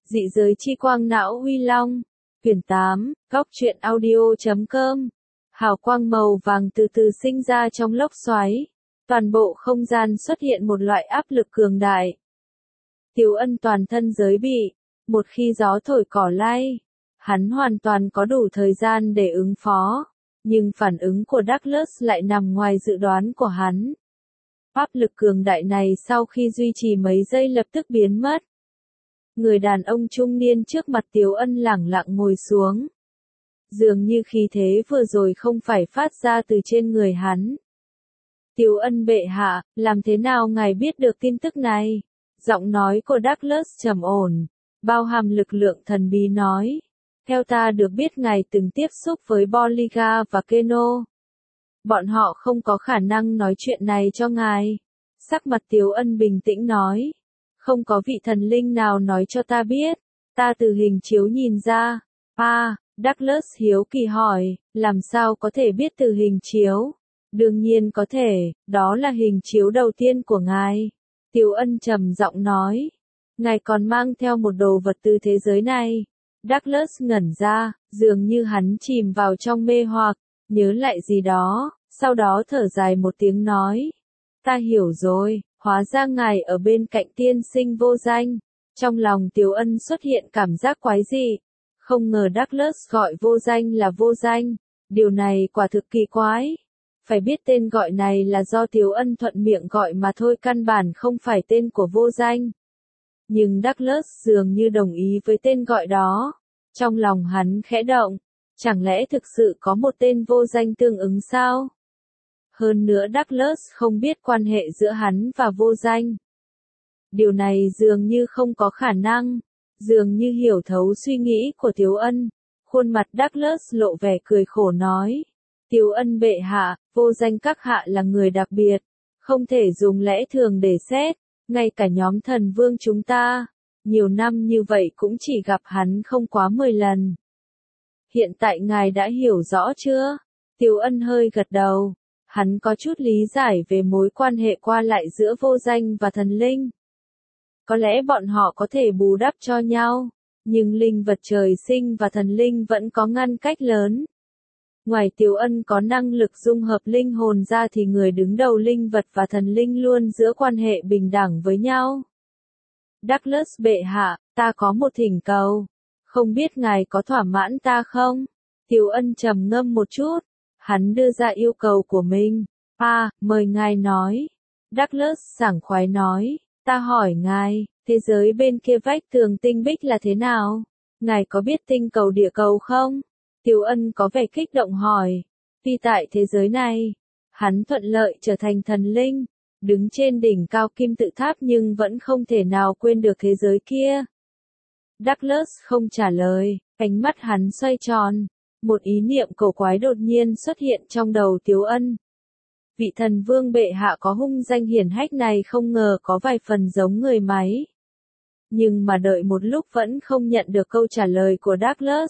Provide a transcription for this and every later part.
Dị giới chi quang não uy long. Quyển 8, Góc truyện audio.com. Hào quang màu vàng từ từ sinh ra trong lốc xoáy. Toàn bộ không gian xuất hiện một loại áp lực cường đại. Tiếu Ân toàn thân giới bị. Một khi gió thổi cỏ lay, hắn hoàn toàn có đủ thời gian để ứng phó. Nhưng phản ứng của Douglas lại nằm ngoài dự đoán của hắn. Áp lực cường đại này sau khi duy trì mấy giây lập tức biến mất. Người đàn ông trung niên trước mặt Tiếu Ân lẳng lặng ngồi xuống. Dường như khí thế vừa rồi không phải phát ra từ trên người hắn. Tiếu Ân bệ hạ, làm thế nào ngài biết được tin tức này? Giọng nói của Douglas trầm ổn, bao hàm lực lượng thần bí nói. Theo ta được biết ngài từng tiếp xúc với Bolliger và Keno. Bọn họ không có khả năng nói chuyện này cho ngài. Sắc mặt Tiếu Ân bình tĩnh nói. Không có vị thần linh nào nói cho ta biết. Ta từ hình chiếu nhìn ra. Douglas hiếu kỳ hỏi, làm sao có thể biết từ hình chiếu? Đương nhiên có thể, đó là hình chiếu đầu tiên của ngài. Tiếu Ân trầm giọng nói. Ngài còn mang theo một đồ vật từ thế giới này. Douglas ngẩn ra, dường như hắn chìm vào trong mê hoặc, nhớ lại gì đó, sau đó thở dài một tiếng nói. Ta hiểu rồi, hóa ra ngài ở bên cạnh tiên sinh vô danh. Trong lòng Tiếu Ân xuất hiện cảm giác quái dị. Không ngờ Douglas gọi vô danh là vô danh. Điều này quả thực kỳ quái. Phải biết tên gọi này là do Tiếu Ân thuận miệng gọi mà thôi, căn bản không phải tên của vô danh. Nhưng Douglas dường như đồng ý với tên gọi đó. Trong lòng hắn khẽ động. Chẳng lẽ thực sự có một tên vô danh tương ứng sao? Hơn nữa Douglas không biết quan hệ giữa hắn và vô danh. Điều này dường như không có khả năng. Dường như hiểu thấu suy nghĩ của Tiếu Ân. Khuôn mặt Douglas lộ vẻ cười khổ nói. Tiếu Ân bệ hạ, vô danh các hạ là người đặc biệt. Không thể dùng lẽ thường để xét. Ngay cả nhóm thần vương chúng ta. Nhiều năm như vậy cũng chỉ gặp hắn không quá 10 lần. Hiện tại ngài đã hiểu rõ chưa? Tiếu Ân hơi gật đầu. Hắn có chút lý giải về mối quan hệ qua lại giữa vô danh và thần linh. Có lẽ bọn họ có thể bù đắp cho nhau, nhưng linh vật trời sinh và thần linh vẫn có ngăn cách lớn. Ngoài Tiếu Ân có năng lực dung hợp linh hồn ra thì người đứng đầu linh vật và thần linh luôn giữ quan hệ bình đẳng với nhau. Douglas bệ hạ, ta có một thỉnh cầu. Không biết ngài có thỏa mãn ta không? Tiếu Ân trầm ngâm một chút. Hắn đưa ra yêu cầu của mình. Mời ngài nói. Douglas sảng khoái nói. Ta hỏi ngài, thế giới bên kia vách tường tinh bích là thế nào? Ngài có biết tinh cầu địa cầu không? Tiếu Ân có vẻ kích động hỏi. Vì tại thế giới này, hắn thuận lợi trở thành thần linh, đứng trên đỉnh cao kim tự tháp nhưng vẫn không thể nào quên được thế giới kia. Douglas không trả lời, ánh mắt hắn xoay tròn. Một ý niệm cổ quái đột nhiên xuất hiện trong đầu Tiếu Ân. Vị thần vương bệ hạ có hung danh hiển hách này không ngờ có vài phần giống người máy. Nhưng mà đợi một lúc vẫn không nhận được câu trả lời của Douglas.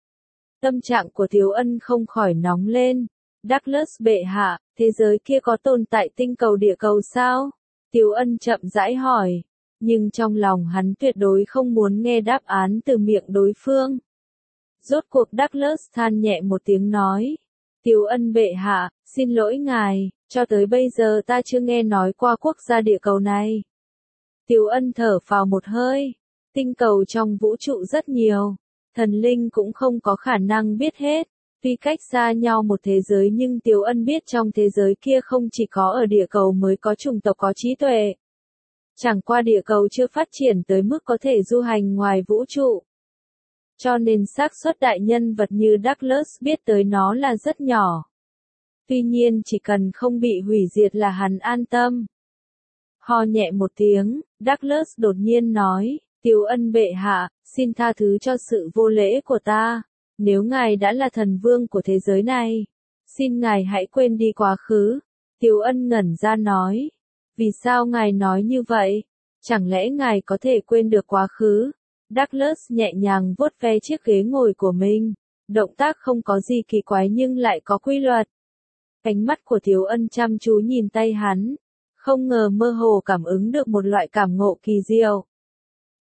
Tâm trạng của Tiếu Ân không khỏi nóng lên. Douglas bệ hạ, thế giới kia có tồn tại tinh cầu địa cầu sao? Tiếu Ân chậm rãi hỏi. Nhưng trong lòng hắn tuyệt đối không muốn nghe đáp án từ miệng đối phương. Rốt cuộc Douglas than nhẹ một tiếng nói. Tiếu Ân bệ hạ, xin lỗi ngài, cho tới bây giờ ta chưa nghe nói qua quốc gia địa cầu này. Tiếu Ân thở phào một hơi. Tinh cầu trong vũ trụ rất nhiều. Thần linh cũng không có khả năng biết hết. Tuy cách xa nhau một thế giới nhưng Tiếu Ân biết trong thế giới kia không chỉ có ở địa cầu mới có chủng tộc có trí tuệ. Chẳng qua địa cầu chưa phát triển tới mức có thể du hành ngoài vũ trụ. Cho nên xác suất đại nhân vật như Douglas biết tới nó là rất nhỏ. Tuy nhiên chỉ cần không bị hủy diệt là hắn an tâm. Ho nhẹ một tiếng, Douglas đột nhiên nói, Tiếu Ân bệ hạ, xin tha thứ cho sự vô lễ của ta. Nếu ngài đã là thần vương của thế giới này, xin ngài hãy quên đi quá khứ. Tiếu Ân ngẩn ra nói, vì sao ngài nói như vậy? Chẳng lẽ ngài có thể quên được quá khứ? Douglas nhẹ nhàng vuốt ve chiếc ghế ngồi của mình. Động tác không có gì kỳ quái nhưng lại có quy luật. Ánh mắt của Tiếu Ân chăm chú nhìn tay hắn. Không ngờ mơ hồ cảm ứng được một loại cảm ngộ kỳ diệu.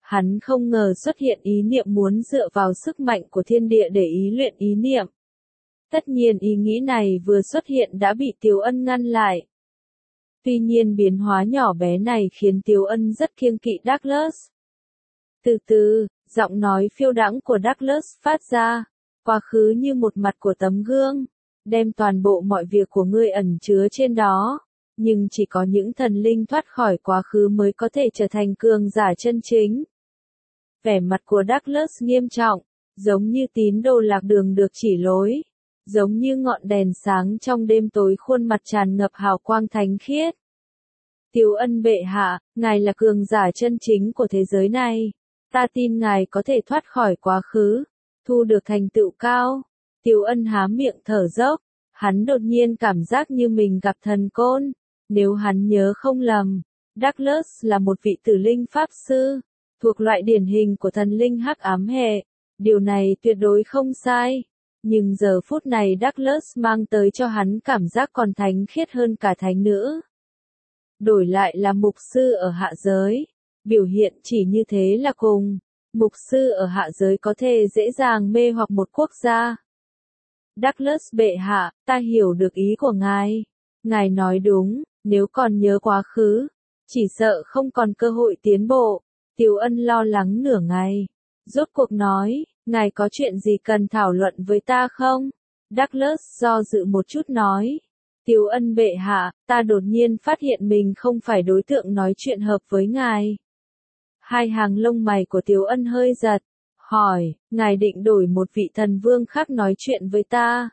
Hắn không ngờ xuất hiện ý niệm muốn dựa vào sức mạnh của thiên địa để ý luyện ý niệm. Tất nhiên ý nghĩ này vừa xuất hiện đã bị Tiếu Ân ngăn lại. Tuy nhiên biến hóa nhỏ bé này khiến Tiếu Ân rất kiêng kỵ Douglas. Từ từ, giọng nói phiêu đãng của Douglas phát ra, quá khứ như một mặt của tấm gương, đem toàn bộ mọi việc của ngươi ẩn chứa trên đó, nhưng chỉ có những thần linh thoát khỏi quá khứ mới có thể trở thành cường giả chân chính. Vẻ mặt của Douglas nghiêm trọng, giống như tín đồ lạc đường được chỉ lối, giống như ngọn đèn sáng trong đêm tối, khuôn mặt tràn ngập hào quang thánh khiết. Tiếu Ân bệ hạ, ngài là cường giả chân chính của thế giới này. Ta tin ngài có thể thoát khỏi quá khứ, thu được thành tựu cao. Tiếu Ân há miệng thở dốc, hắn đột nhiên cảm giác như mình gặp thần côn. Nếu hắn nhớ không lầm, Douglas là một vị tử linh pháp sư, thuộc loại điển hình của thần linh hắc ám hệ. Điều này tuyệt đối không sai. Nhưng giờ phút này Douglas mang tới cho hắn cảm giác còn thánh khiết hơn cả thánh nữ. Đổi lại là mục sư ở hạ giới, biểu hiện chỉ như thế là cùng. Mục sư ở hạ giới có thể dễ dàng mê hoặc một quốc gia. Douglas bệ hạ, ta hiểu được ý của ngài. Ngài nói đúng, nếu còn nhớ quá khứ, chỉ sợ không còn cơ hội tiến bộ. Tiếu Ân lo lắng nửa ngày. Rốt cuộc nói, ngài có chuyện gì cần thảo luận với ta không? Douglas do dự một chút nói. Tiếu Ân bệ hạ, ta đột nhiên phát hiện mình không phải đối tượng nói chuyện hợp với ngài. Hai hàng lông mày của Tiếu Ân hơi giật, hỏi, ngài định đổi một vị thần vương khác nói chuyện với ta?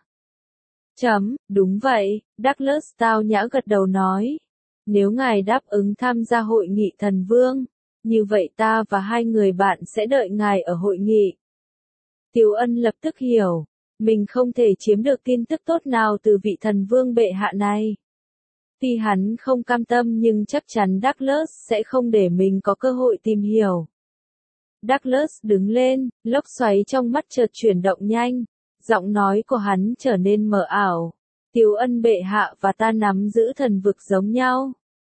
Đúng vậy, Douglas tao nhã gật đầu nói. Nếu ngài đáp ứng tham gia hội nghị thần vương, như vậy ta và hai người bạn sẽ đợi ngài ở hội nghị. Tiếu Ân lập tức hiểu, mình không thể chiếm được tin tức tốt nào từ vị thần vương bệ hạ này. Tuy hắn không cam tâm nhưng chắc chắn Douglas sẽ không để mình có cơ hội tìm hiểu. Douglas đứng lên, lốc xoáy trong mắt chợt chuyển động nhanh, giọng nói của hắn trở nên mờ ảo. Tiếu Ân bệ hạ và ta nắm giữ thần vực giống nhau.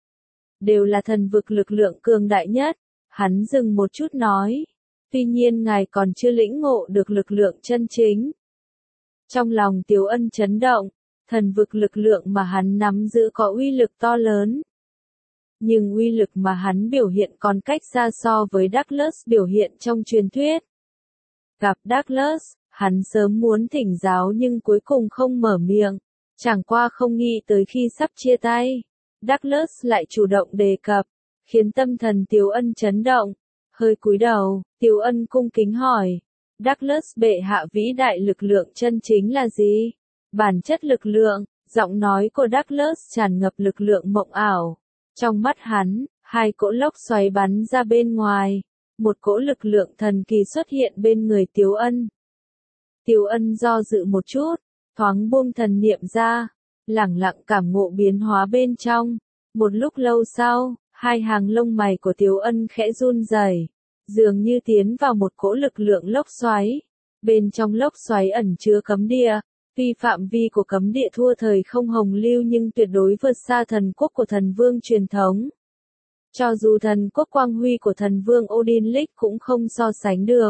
Đều là thần vực lực lượng cường đại nhất. Hắn dừng một chút nói. Tuy nhiên ngài còn chưa lĩnh ngộ được lực lượng chân chính. Trong lòng Tiếu Ân chấn động, thần vực lực lượng mà hắn nắm giữ có uy lực to lớn. Nhưng uy lực mà hắn biểu hiện còn cách xa so với Douglas biểu hiện trong truyền thuyết. Gặp Douglas, hắn sớm muốn thỉnh giáo nhưng cuối cùng không mở miệng. Chẳng qua không nghĩ tới khi sắp chia tay, Douglas lại chủ động đề cập, khiến tâm thần Tiếu Ân chấn động. Hơi cúi đầu, Tiếu Ân cung kính hỏi, Douglas bệ hạ vĩ đại lực lượng chân chính là gì? Bản chất lực lượng, giọng nói của Douglas tràn ngập lực lượng mộng ảo. Trong mắt hắn, hai cỗ lốc xoáy bắn ra bên ngoài, một cỗ lực lượng thần kỳ xuất hiện bên người Tiếu Ân. Tiếu Ân do dự một chút, thoáng buông thần niệm ra, lẳng lặng cảm ngộ biến hóa bên trong. Một lúc lâu sau, hai hàng lông mày của Tiếu Ân khẽ run rẩy, dường như tiến vào một cỗ lực lượng lốc xoáy. Bên trong lốc xoáy ẩn chứa cấm địa, tuy phạm vi của cấm địa thua thời không hồng lưu nhưng tuyệt đối vượt xa thần quốc của thần vương truyền thống. Cho dù thần quốc quang huy của thần vương Odin Lick cũng không so sánh được.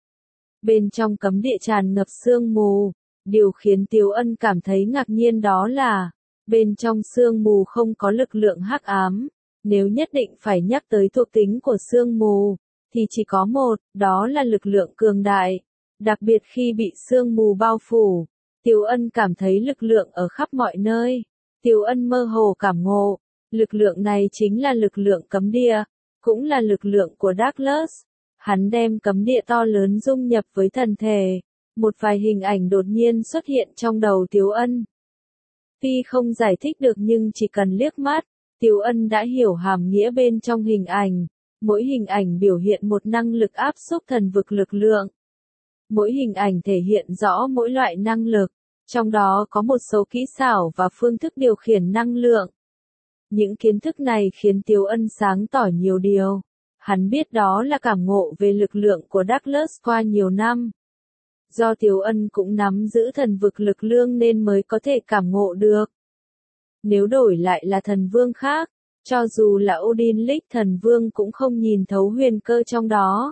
Bên trong cấm địa tràn ngập sương mù, điều khiến Tiếu Ân cảm thấy ngạc nhiên đó là, bên trong sương mù không có lực lượng hắc ám. Nếu nhất định phải nhắc tới thuộc tính của sương mù, thì chỉ có một, đó là lực lượng cường đại. Đặc biệt khi bị sương mù bao phủ, Tiếu Ân cảm thấy lực lượng ở khắp mọi nơi. Tiếu Ân mơ hồ cảm ngộ, lực lượng này chính là lực lượng cấm địa, cũng là lực lượng của Douglas. Hắn đem cấm địa to lớn dung nhập với thần thể. Một vài hình ảnh đột nhiên xuất hiện trong đầu Tiếu Ân. Tuy không giải thích được nhưng chỉ cần liếc mắt, Tiếu Ân đã hiểu hàm nghĩa bên trong hình ảnh. Mỗi hình ảnh biểu hiện một năng lực áp xúc thần vực lực lượng. Mỗi hình ảnh thể hiện rõ mỗi loại năng lực, trong đó có một số kỹ xảo và phương thức điều khiển năng lượng. Những kiến thức này khiến Tiếu Ân sáng tỏ nhiều điều. Hắn biết đó là cảm ngộ về lực lượng của Douglas qua nhiều năm. Do Tiếu Ân cũng nắm giữ thần vực lực lượng nên mới có thể cảm ngộ được. Nếu đổi lại là thần vương khác, Cho dù là Odin Lich thần vương cũng không nhìn thấu huyền cơ trong đó.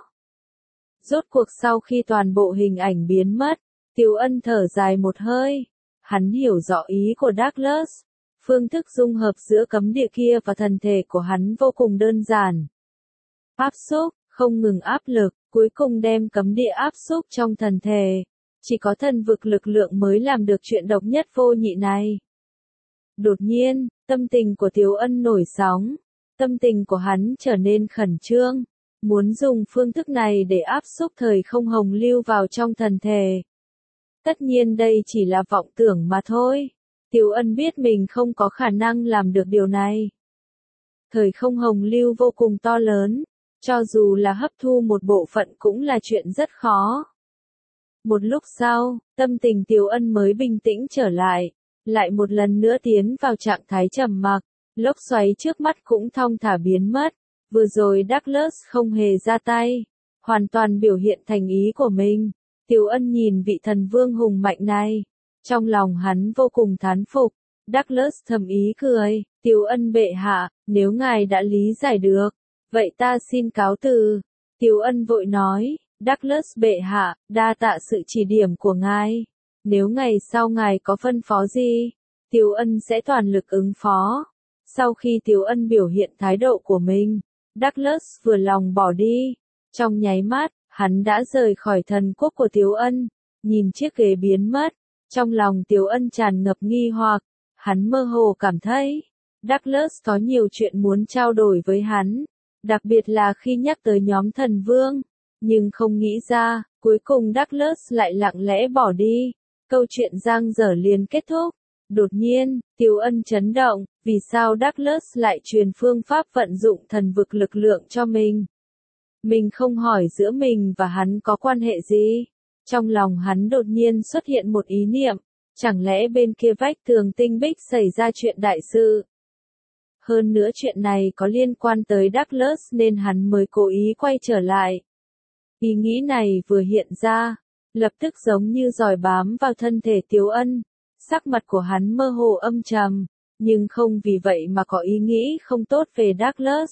Rốt cuộc sau khi toàn bộ hình ảnh biến mất, Tiếu Ân thở dài một hơi. Hắn hiểu rõ ý của Douglas. Phương thức dung hợp giữa cấm địa kia và thần thể của hắn vô cùng đơn giản. Áp xúc, không ngừng áp lực, cuối cùng đem cấm địa áp xúc trong thần thể. Chỉ có thần vực lực lượng mới làm được chuyện độc nhất vô nhị này. Đột nhiên, tâm tình của Tiếu Ân nổi sóng. Tâm tình của hắn trở nên khẩn trương. Muốn dùng phương thức này để áp xúc thời không hồng lưu vào trong thần thể. Tất nhiên đây chỉ là vọng tưởng mà thôi. Tiếu Ân biết mình không có khả năng làm được điều này. Thời không hồng lưu vô cùng to lớn. Cho dù là hấp thu một bộ phận cũng là chuyện rất khó. Một lúc sau, tâm tình Tiếu Ân mới bình tĩnh trở lại. Lại một lần nữa tiến vào trạng thái trầm mặc. Lốc xoáy trước mắt cũng thong thả biến mất. Vừa rồi Douglas không hề ra tay. Hoàn toàn biểu hiện thành ý của mình. Tiếu Ân nhìn vị thần vương hùng mạnh này. Trong lòng hắn vô cùng thán phục. Douglas thầm ý cười. Tiếu Ân bệ hạ, nếu ngài đã lý giải được, vậy ta xin cáo từ. Tiếu Ân vội nói. Douglas bệ hạ, đa tạ sự chỉ điểm của ngài. Nếu ngày sau ngài có phân phó gì, Tiếu Ân sẽ toàn lực ứng phó. Sau khi Tiếu Ân biểu hiện thái độ của mình, Douglas vừa lòng bỏ đi. Trong nháy mắt, hắn đã rời khỏi thần quốc của Tiếu Ân. Nhìn chiếc ghế biến mất, trong lòng Tiếu Ân tràn ngập nghi hoặc. Hắn mơ hồ cảm thấy, Douglas có nhiều chuyện muốn trao đổi với hắn. Đặc biệt là khi nhắc tới nhóm thần vương. Nhưng không nghĩ ra, cuối cùng Douglas lại lặng lẽ bỏ đi. Câu chuyện dang dở liền kết thúc. Đột nhiên, Tiếu Ân chấn động, vì sao Douglas lại truyền phương pháp vận dụng thần vực lực lượng cho mình? Mình không hỏi giữa mình và hắn có quan hệ gì? Trong lòng hắn đột nhiên xuất hiện một ý niệm, chẳng lẽ bên kia vách tường tinh bích xảy ra chuyện đại sự? Hơn nữa chuyện này có liên quan tới Douglas nên hắn mới cố ý quay trở lại. Ý nghĩ này vừa hiện ra, lập tức giống như giòi bám vào thân thể Tiếu Ân. Sắc mặt của hắn mơ hồ âm trầm, nhưng không vì vậy mà có ý nghĩ không tốt về Douglas.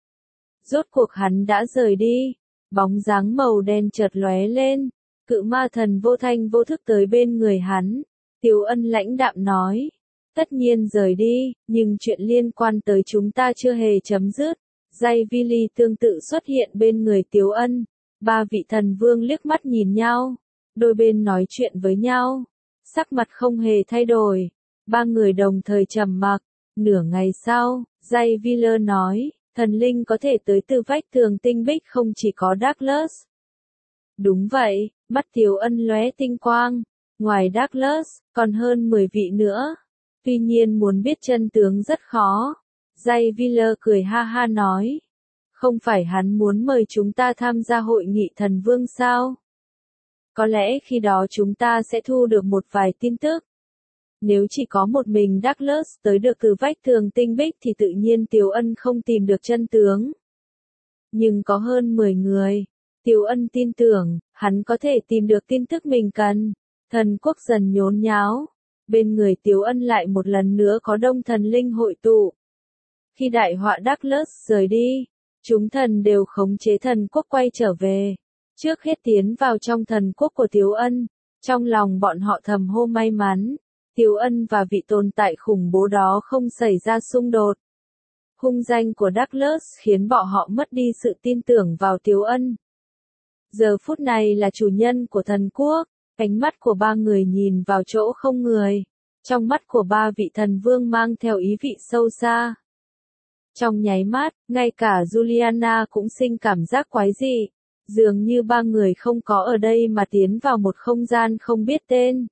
Rốt cuộc hắn đã rời đi, bóng dáng màu đen chợt lóe lên, cự ma thần vô thanh vô thức tới bên người hắn. Tiếu Ân lãnh đạm nói, tất nhiên rời đi, nhưng chuyện liên quan tới chúng ta chưa hề chấm dứt. Jay Vili tương tự xuất hiện bên người Tiếu Ân. Ba vị thần vương liếc mắt nhìn nhau, đôi bên nói chuyện với nhau, sắc mặt không hề thay đổi. Ba người đồng thời trầm mặc. Nửa ngày sau, Jay Vili nói, thần linh có thể tới từ vách tường tinh bích không chỉ có Douglas. Đúng vậy, mắt Tiếu Ân lóe tinh quang. Ngoài Douglas, còn hơn 10 vị nữa. Tuy nhiên muốn biết chân tướng rất khó. Jay Vili cười ha ha nói. Không phải hắn muốn mời chúng ta tham gia hội nghị thần vương sao? Có lẽ khi đó chúng ta sẽ thu được một vài tin tức. Nếu chỉ có một mình Douglas tới được từ vách tường tinh bích thì tự nhiên Tiếu Ân không tìm được chân tướng. Nhưng có hơn 10 người. Tiếu Ân tin tưởng, hắn có thể tìm được tin tức mình cần. Thần quốc dần nhốn nháo. Bên người Tiếu Ân lại một lần nữa có đông thần linh hội tụ. Khi đại họa Douglas rời đi, chúng thần đều khống chế thần quốc quay trở về. Trước hết tiến vào trong thần quốc của Tiếu Ân. Trong lòng bọn họ thầm hô may mắn. Tiếu Ân và vị tồn tại khủng bố đó không xảy ra xung đột. Hung danh của Douglas khiến bọn họ mất đi sự tin tưởng vào Tiếu Ân. Giờ phút này là chủ nhân của thần quốc. Ánh mắt của ba người nhìn vào chỗ không người. Trong mắt của ba vị thần vương mang theo ý vị sâu xa. Trong nháy mắt, ngay cả Juliana cũng sinh cảm giác quái dị. Dường như ba người không có ở đây mà tiến vào một không gian không biết tên.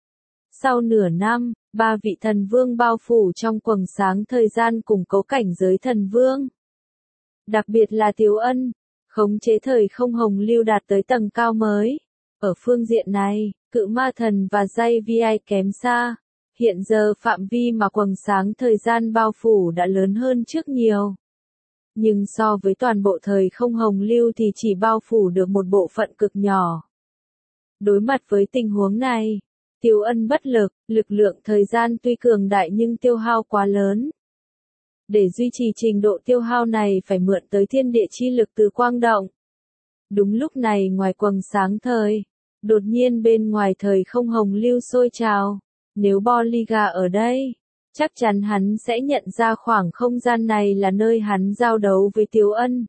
Sau nửa năm, ba vị thần vương bao phủ trong quầng sáng thời gian củng cố cảnh giới thần vương. Đặc biệt là Tiếu Ân, khống chế thời không hồng lưu đạt tới tầng cao mới. Ở phương diện này, cự ma thần và Jay Vi kém xa. Hiện giờ phạm vi mà quầng sáng thời gian bao phủ đã lớn hơn trước nhiều. Nhưng so với toàn bộ thời không hồng lưu thì chỉ bao phủ được một bộ phận cực nhỏ. Đối mặt với tình huống này, Tiếu Ân bất lực, lực lượng thời gian tuy cường đại nhưng tiêu hao quá lớn. Để duy trì trình độ tiêu hao này phải mượn tới thiên địa chi lực từ quang động. Đúng lúc này ngoài quầng sáng thời, đột nhiên bên ngoài thời không hồng lưu sôi trào. Nếu Bolliga ở đây, chắc chắn hắn sẽ nhận ra khoảng không gian này là nơi hắn giao đấu với Tiếu Ân.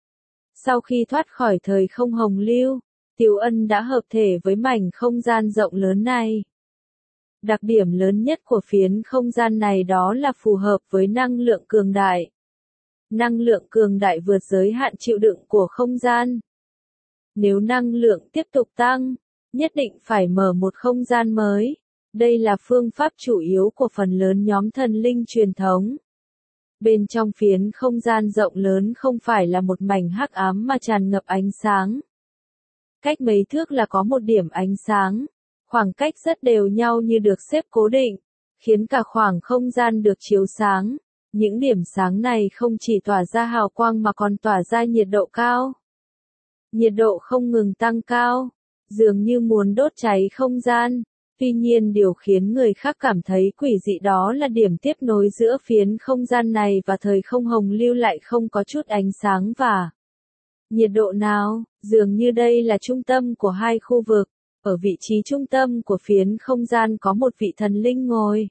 Sau khi thoát khỏi thời không hồng lưu, Tiếu Ân đã hợp thể với mảnh không gian rộng lớn này. Đặc điểm lớn nhất của phiến không gian này đó là phù hợp với năng lượng cường đại. Năng lượng cường đại vượt giới hạn chịu đựng của không gian. Nếu năng lượng tiếp tục tăng, nhất định phải mở một không gian mới. Đây là phương pháp chủ yếu của phần lớn nhóm thần linh truyền thống. Bên trong phiến không gian rộng lớn không phải là một mảnh hắc ám mà tràn ngập ánh sáng. Cách mấy thước là có một điểm ánh sáng. Khoảng cách rất đều nhau như được xếp cố định, khiến cả khoảng không gian được chiếu sáng. Những điểm sáng này không chỉ tỏa ra hào quang mà còn tỏa ra nhiệt độ cao. Nhiệt độ không ngừng tăng cao, dường như muốn đốt cháy không gian. Tuy nhiên điều khiến người khác cảm thấy quỷ dị đó là điểm tiếp nối giữa phiến không gian này và thời không hồng lưu lại không có chút ánh sáng và nhiệt độ nào, dường như đây là trung tâm của hai khu vực. Ở vị trí trung tâm của phiến không gian có một vị thần linh ngồi.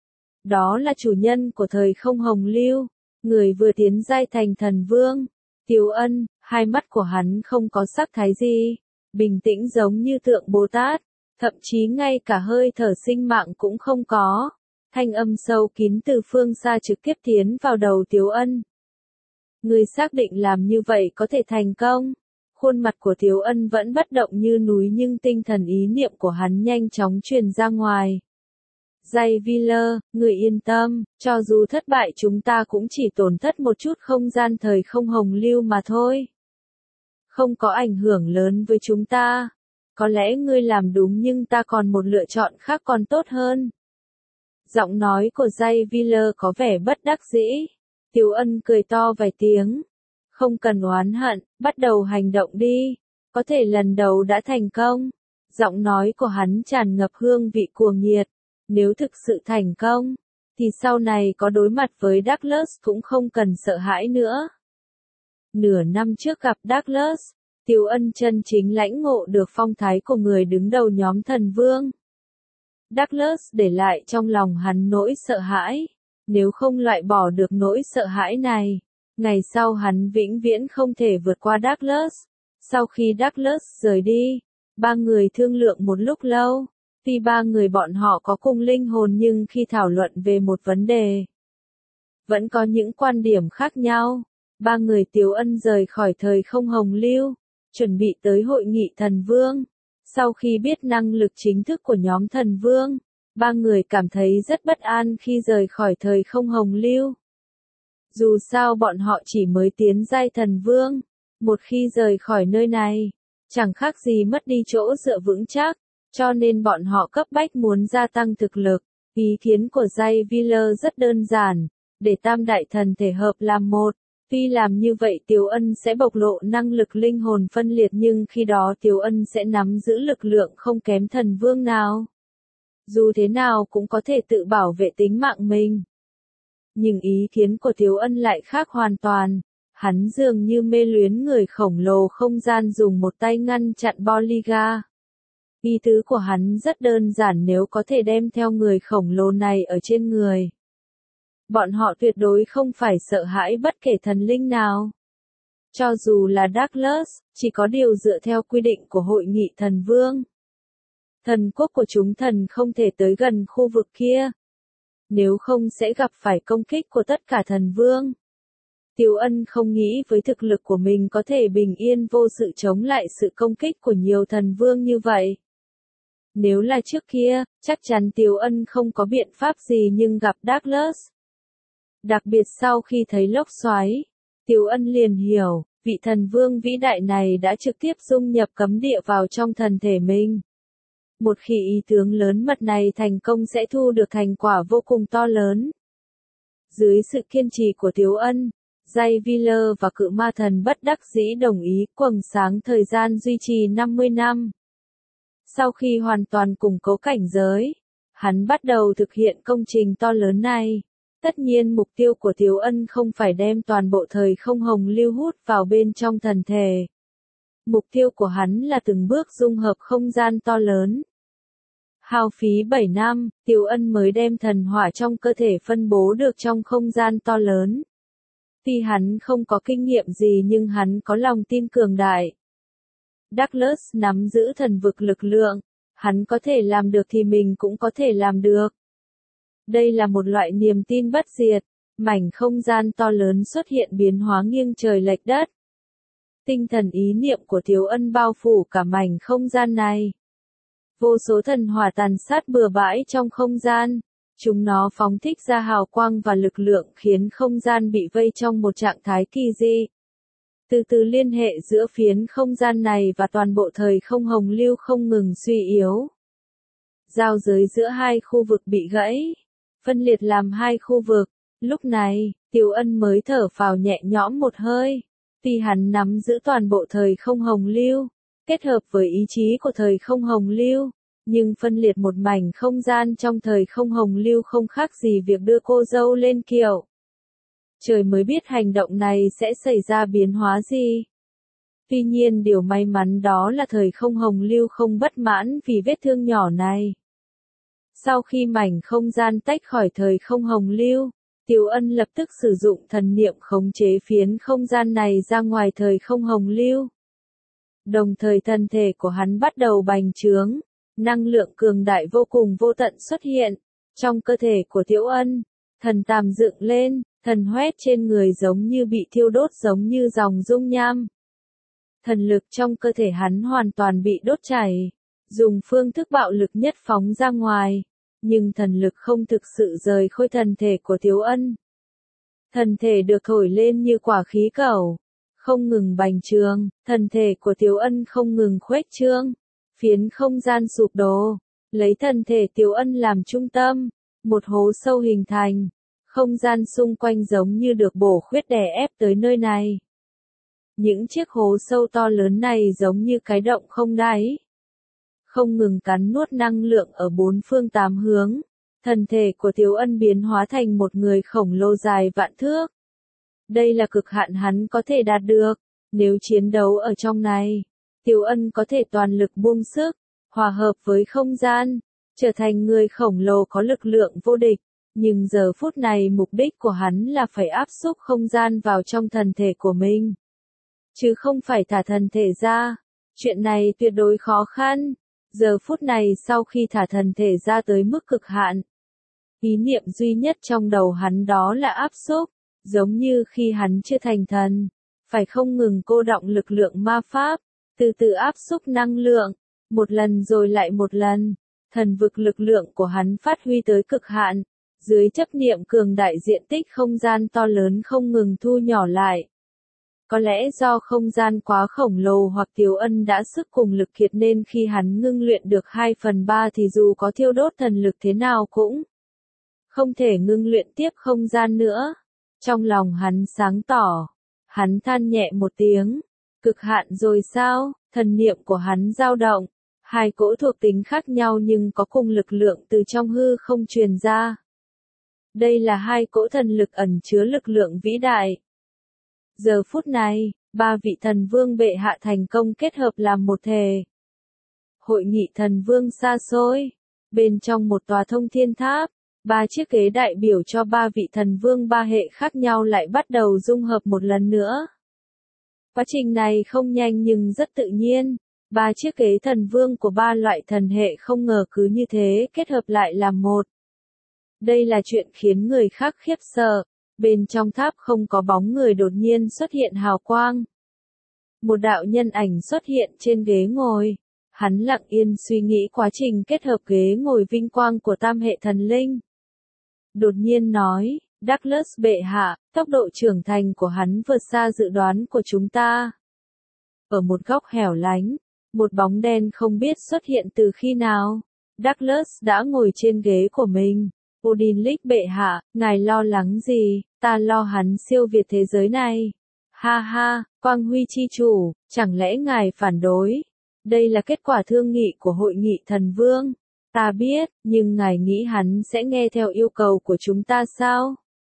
Đó là chủ nhân của thời không hồng lưu, người vừa tiến giai thành thần vương. Tiếu Ân, hai mắt của hắn không có sắc thái gì, bình tĩnh giống như tượng Bồ Tát, thậm chí ngay cả hơi thở sinh mạng cũng không có. Thanh âm sâu kín từ phương xa trực tiếp tiến vào đầu Tiếu Ân. Người xác định làm như vậy có thể thành công. Khuôn mặt của Tiếu Ân vẫn bất động như núi nhưng tinh thần ý niệm của hắn nhanh chóng truyền ra ngoài. Jay Wheeler, người yên tâm, cho dù thất bại chúng ta cũng chỉ tổn thất một chút không gian thời không hồng lưu mà thôi. Không có ảnh hưởng lớn với chúng ta. Có lẽ ngươi làm đúng nhưng ta còn một lựa chọn khác còn tốt hơn. Giọng nói của Jay Wheeler có vẻ bất đắc dĩ. Tiếu Ân cười to vài tiếng. Không cần oán hận, bắt đầu hành động đi. Có thể lần đầu đã thành công. Giọng nói của hắn tràn ngập hương vị cuồng nhiệt. Nếu thực sự thành công, thì sau này có đối mặt với Douglas cũng không cần sợ hãi nữa. Nửa năm trước gặp Douglas, Tiếu Ân chân chính lãnh ngộ được phong thái của người đứng đầu nhóm thần vương. Douglas để lại trong lòng hắn nỗi sợ hãi. Nếu không loại bỏ được nỗi sợ hãi này, ngày sau hắn vĩnh viễn không thể vượt qua Douglas. Sau khi Douglas rời đi, ba người thương lượng một lúc lâu. Tuy ba người bọn họ có cùng linh hồn nhưng khi thảo luận về một vấn đề, vẫn có những quan điểm khác nhau. Ba người Tiếu Ân rời khỏi thời không hồng lưu, chuẩn bị tới hội nghị thần vương. Sau khi biết năng lực chính thức của nhóm thần vương, ba người cảm thấy rất bất an khi rời khỏi thời không hồng lưu. Dù sao bọn họ chỉ mới tiến giai thần vương, một khi rời khỏi nơi này, chẳng khác gì mất đi chỗ dựa vững chắc. Cho nên bọn họ cấp bách muốn gia tăng thực lực. Ý kiến của Jay Wheeler rất đơn giản, để tam đại thần thể hợp làm một. Tuy làm như vậy Tiếu Ân sẽ bộc lộ năng lực linh hồn phân liệt nhưng khi đó Tiếu Ân sẽ nắm giữ lực lượng không kém thần vương nào. Dù thế nào cũng có thể tự bảo vệ tính mạng mình. Nhưng ý kiến của Tiếu Ân lại khác hoàn toàn. Hắn dường như mê luyến người khổng lồ không gian dùng một tay ngăn chặn Bolliga. Ý tứ của hắn rất đơn giản, nếu có thể đem theo người khổng lồ này ở trên người. Bọn họ tuyệt đối không phải sợ hãi bất kể thần linh nào. Cho dù là Douglas, chỉ có điều dựa theo quy định của hội nghị thần vương. Thần quốc của chúng thần không thể tới gần khu vực kia. Nếu không sẽ gặp phải công kích của tất cả thần vương. Tiếu Ân không nghĩ với thực lực của mình có thể bình yên vô sự chống lại sự công kích của nhiều thần vương như vậy. Nếu là trước kia, chắc chắn Tiếu Ân không có biện pháp gì nhưng gặp Douglas. Đặc biệt sau khi thấy lốc xoáy, Tiếu Ân liền hiểu, vị thần vương vĩ đại này đã trực tiếp dung nhập cấm địa vào trong thần thể mình. Một khi ý tưởng lớn mật này thành công sẽ thu được thành quả vô cùng to lớn. Dưới sự kiên trì của Tiếu Ân, Jay Wheeler và cự ma thần bất đắc dĩ đồng ý quầng sáng thời gian duy trì 50 năm. Sau khi hoàn toàn củng cố cảnh giới, hắn bắt đầu thực hiện công trình to lớn này. Tất nhiên mục tiêu của Tiếu Ân không phải đem toàn bộ thời không hồng lưu hút vào bên trong thần thể. Mục tiêu của hắn là từng bước dung hợp không gian to lớn. Hao phí 7 năm, Tiếu Ân mới đem thần hỏa trong cơ thể phân bố được trong không gian to lớn. Tuy hắn không có kinh nghiệm gì nhưng hắn có lòng tin cường đại. Douglas nắm giữ thần vực lực lượng, hắn có thể làm được thì mình cũng có thể làm được. Đây là một loại niềm tin bất diệt, mảnh không gian to lớn xuất hiện biến hóa nghiêng trời lệch đất. Tinh thần ý niệm của Tiếu Ân bao phủ cả mảnh không gian này. Vô số thần hỏa tàn sát bừa bãi trong không gian, chúng nó phóng thích ra hào quang và lực lượng khiến không gian bị vây trong một trạng thái kỳ dị. Từ từ liên hệ giữa phiến không gian này và toàn bộ thời không hồng lưu không ngừng suy yếu. Giao giới giữa hai khu vực bị gãy, phân liệt làm hai khu vực. Lúc này, Tiếu Ân mới thở phào nhẹ nhõm một hơi. Vì hắn nắm giữ toàn bộ thời không hồng lưu, kết hợp với ý chí của thời không hồng lưu, nhưng phân liệt một mảnh không gian trong thời không hồng lưu không khác gì việc đưa cô dâu lên kiệu. Trời mới biết hành động này sẽ xảy ra biến hóa gì. Tuy nhiên điều may mắn đó là thời không hồng lưu không bất mãn vì vết thương nhỏ này. Sau khi mảnh không gian tách khỏi thời không hồng lưu, Tiếu Ân lập tức sử dụng thần niệm khống chế phiến không gian này ra ngoài thời không hồng lưu. Đồng thời thân thể của hắn bắt đầu bành trướng, năng lượng cường đại vô cùng vô tận xuất hiện. Trong cơ thể của Tiếu Ân, thần tàm dựng lên, thần hoét trên người giống như bị thiêu đốt giống như dòng dung nham. Thần lực trong cơ thể hắn hoàn toàn bị đốt chảy, dùng phương thức bạo lực nhất phóng ra ngoài. Nhưng thần lực không thực sự rời khỏi thân thể của Tiếu Ân. Thân thể được thổi lên như quả khí cầu, không ngừng bành trướng, thân thể của Tiếu Ân không ngừng khuếch trương, phiến không gian sụp đổ, lấy thân thể Tiếu Ân làm trung tâm, một hố sâu hình thành, không gian xung quanh giống như được bổ khuyết đè ép tới nơi này. Những chiếc hố sâu to lớn này giống như cái động không đáy. Không ngừng cắn nuốt năng lượng ở bốn phương tám hướng, thân thể của Tiếu Ân biến hóa thành một người khổng lồ dài vạn thước. Đây là cực hạn hắn có thể đạt được, nếu chiến đấu ở trong này, Tiếu Ân có thể toàn lực buông sức, hòa hợp với không gian, trở thành người khổng lồ có lực lượng vô địch. Nhưng giờ phút này mục đích của hắn là phải áp xúc không gian vào trong thân thể của mình, chứ không phải thả thân thể ra. Chuyện này tuyệt đối khó khăn. Giờ phút này sau khi thả thần thể ra tới mức cực hạn, ý niệm duy nhất trong đầu hắn đó là áp xúc, giống như khi hắn chưa thành thần, phải không ngừng cô đọng lực lượng ma pháp, từ từ áp xúc năng lượng, một lần rồi lại một lần, thần vực lực lượng của hắn phát huy tới cực hạn, dưới chấp niệm cường đại diện tích không gian to lớn không ngừng thu nhỏ lại. Có lẽ do không gian quá khổng lồ hoặc Tiếu Ân đã sức cùng lực kiệt nên khi hắn ngưng luyện được 2/3 thì dù có thiêu đốt thần lực thế nào cũng không thể ngưng luyện tiếp không gian nữa. Trong lòng hắn sáng tỏ, hắn than nhẹ một tiếng, cực hạn rồi sao? Thần niệm của hắn dao động, hai cỗ thuộc tính khác nhau nhưng có cùng lực lượng từ trong hư không truyền ra. Đây là hai cỗ thần lực ẩn chứa lực lượng vĩ đại. Giờ phút này, ba vị thần vương bệ hạ thành công kết hợp làm một thể. Hội nghị thần vương xa xôi, bên trong một tòa thông thiên tháp, ba chiếc ghế đại biểu cho ba vị thần vương ba hệ khác nhau lại bắt đầu dung hợp một lần nữa. Quá trình này không nhanh nhưng rất tự nhiên, ba chiếc ghế thần vương của ba loại thần hệ không ngờ cứ như thế kết hợp lại làm một. Đây là chuyện khiến người khác khiếp sợ. Bên trong tháp không có bóng người đột nhiên xuất hiện hào quang. Một đạo nhân ảnh xuất hiện trên ghế ngồi. Hắn lặng yên suy nghĩ quá trình kết hợp ghế ngồi vinh quang của tam hệ thần linh. Đột nhiên nói, Douglas bệ hạ, tốc độ trưởng thành của hắn vượt xa dự đoán của chúng ta. Ở một góc hẻo lánh, một bóng đen không biết xuất hiện từ khi nào. Douglas đã ngồi trên ghế của mình. Odinlick bệ hạ, ngài lo lắng gì, ta lo hắn siêu việt thế giới này. Ha ha, Quang Huy chi chủ, chẳng lẽ ngài phản đối? Đây là kết quả thương nghị của hội nghị thần vương. Ta biết, nhưng ngài nghĩ hắn sẽ nghe theo yêu cầu của chúng ta sao?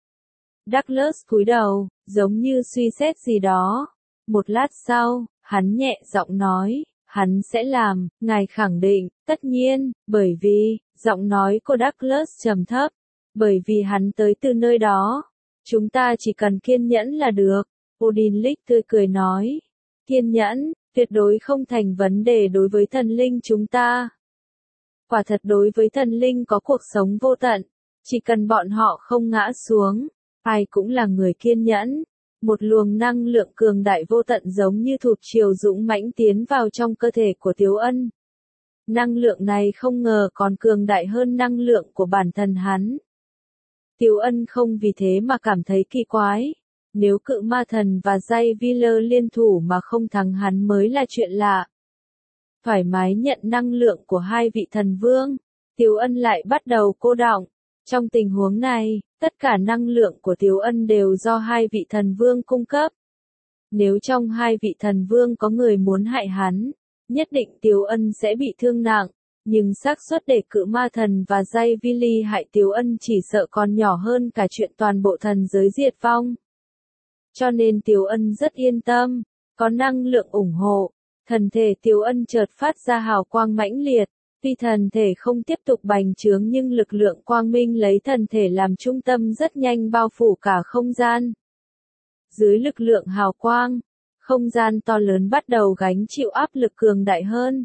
Douglas cúi đầu, giống như suy xét gì đó. Một lát sau, hắn nhẹ giọng nói, hắn sẽ làm, ngài khẳng định, tất nhiên, bởi vì, giọng nói của Douglas trầm thấp, bởi vì hắn tới từ nơi đó. Chúng ta chỉ cần kiên nhẫn là được. Odinlich tươi cười nói, kiên nhẫn, tuyệt đối không thành vấn đề đối với thần linh chúng ta. Quả thật đối với thần linh có cuộc sống vô tận, chỉ cần bọn họ không ngã xuống, ai cũng là người kiên nhẫn. Một luồng năng lượng cường đại vô tận giống như thụt chiều dũng mãnh tiến vào trong cơ thể của Tiếu Ân. Năng lượng này không ngờ còn cường đại hơn năng lượng của bản thân hắn. Tiếu Ân không vì thế mà cảm thấy kỳ quái. Nếu cự ma thần và Jay Wheeler liên thủ mà không thắng hắn mới là chuyện lạ. Thoải mái nhận năng lượng của hai vị thần vương, Tiếu Ân lại bắt đầu cô đọng. Trong tình huống này, tất cả năng lượng của Tiếu Ân đều do hai vị thần vương cung cấp. Nếu trong hai vị thần vương có người muốn hại hắn, nhất định Tiếu Ân sẽ bị thương nặng, nhưng xác suất để cự ma thần và Jay Wheeler hại Tiếu Ân chỉ sợ còn nhỏ hơn cả chuyện toàn bộ thần giới diệt vong. Cho nên Tiếu Ân rất yên tâm, có năng lượng ủng hộ, thần thể Tiếu Ân chợt phát ra hào quang mãnh liệt. Tuy thần thể không tiếp tục bành trướng nhưng lực lượng quang minh lấy thần thể làm trung tâm rất nhanh bao phủ cả không gian. Dưới lực lượng hào quang, không gian to lớn bắt đầu gánh chịu áp lực cường đại hơn.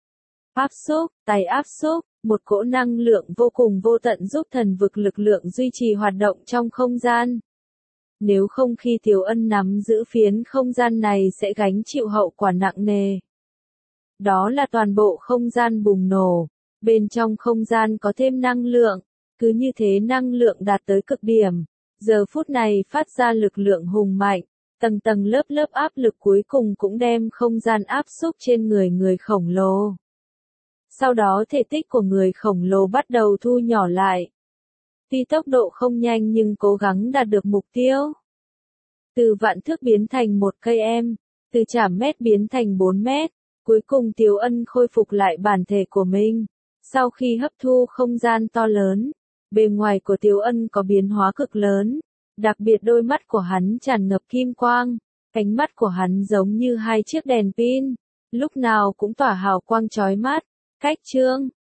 Áp xúc, tay áp xúc, một cỗ năng lượng vô cùng vô tận giúp thần vực lực lượng duy trì hoạt động trong không gian. Nếu không khi Tiếu Ân nắm giữ phiến không gian này sẽ gánh chịu hậu quả nặng nề. Đó là toàn bộ không gian bùng nổ, bên trong không gian có thêm năng lượng, cứ như thế năng lượng đạt tới cực điểm, giờ phút này phát ra lực lượng hùng mạnh, tầng tầng lớp lớp áp lực cuối cùng cũng đem không gian áp xúc trên người khổng lồ. Sau đó thể tích của người khổng lồ bắt đầu thu nhỏ lại. Tuy tốc độ không nhanh nhưng cố gắng đạt được mục tiêu. Từ vạn thước biến thành 1 cây em, từ chảm mét biến thành 4 mét. Cuối cùng Tiếu Ân khôi phục lại bản thể của mình. Sau khi hấp thu không gian to lớn, bề ngoài của Tiếu Ân có biến hóa cực lớn. Đặc biệt đôi mắt của hắn tràn ngập kim quang, cánh mắt của hắn giống như hai chiếc đèn pin, lúc nào cũng tỏa hào quang chói mắt. Cách chương